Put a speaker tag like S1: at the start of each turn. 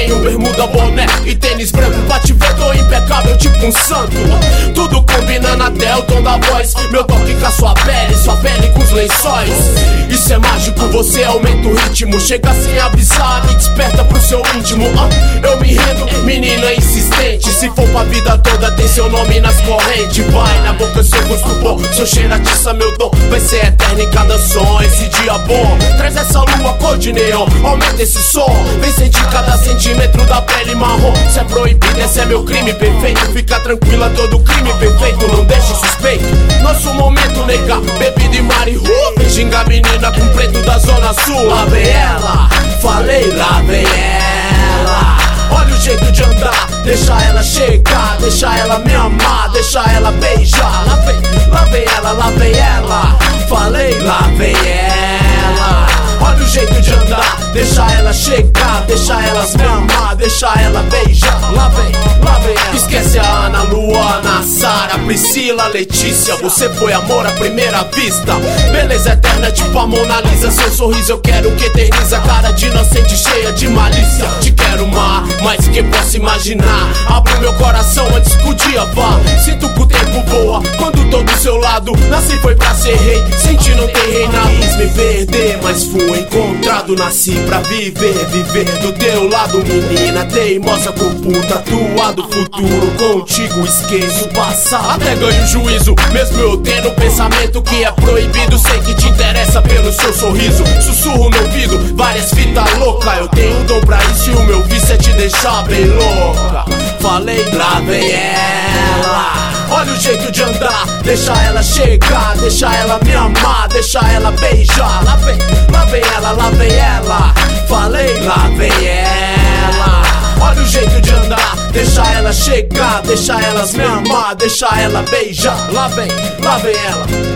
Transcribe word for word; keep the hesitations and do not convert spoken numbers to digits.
S1: tenho bermuda, boné e tênis branco. Bate ver, tô impecável tipo um santo. Tudo combinando até o tom da voz. Meu toque com a sua pele, sua pele com os lençóis. Isso é mágico, você aumenta o ritmo. Chega sem avisar, me desperta pro seu íntimo. ah, Eu me rendo, menina insistente. Se for pra vida toda, tem seu nome nas correntes. Vai na boca, seu gosto bom, seu cheiro atiça meu dom. Vai ser eterno em cada som, esse dia bom. Traz essa lua cor de neon, aumenta esse som. Vem sentir cada centímetro da pele marrom. Se é proibido, esse é meu crime perfeito. Fica tranquila, todo crime perfeito não deixa suspeito. Nosso momento, nega, bebida e marihuana. Vem xingar menina com preto da zona sul. Lá vem ela, falei, lá vem ela. Olha o jeito de andar, deixa ela chegar, deixa ela me amar, deixa ela beijar. Lá vem, lá vem ela, lá vem ela. Falei, lá vem ela. Olha o jeito de andar, deixa ela chegar, deixa elas me amar, deixa ela beijar. Lá vem, lá vem ela. Esquece a Ana, Luana, a Sara, Priscila, Letícia. Você foi amor à primeira vista. Beleza eterna tipo a Mona Lisa. Seu sorriso eu quero que eterniza. Cara de inocente cheia de malícia. Te quero mais, mais que posso imaginar. Abro meu coração antes que o dia vá. Sinto que o tempo voa quando tô do seu lado. Nasci foi pra ser rei, senti não ter rei na quis me perder, mas fui encontrado. Nasci pra viver, viver do teu lado. Menina teimosa com puta tatuado. Futuro contigo, esqueço o passado. Até ganho juízo, mesmo eu tendo pensamento que é proibido. Sei que te interessa pelo seu sorriso. Sussurro no ouvido, várias fitas loucas. Eu tenho um dom pra isso e o meu vício é te deixar bem louca. Falei, lá vem ela. Olha o jeito de andar, deixa ela chegar, deixa ela me amar, deixa ela beijar. Lá vem, lá vem ela, lá vem ela. Falei, lá vem ela. Olha o jeito de andar, deixa ela chegar, deixa elas me amar, deixa ela beijar. Lá vem, lá vem ela.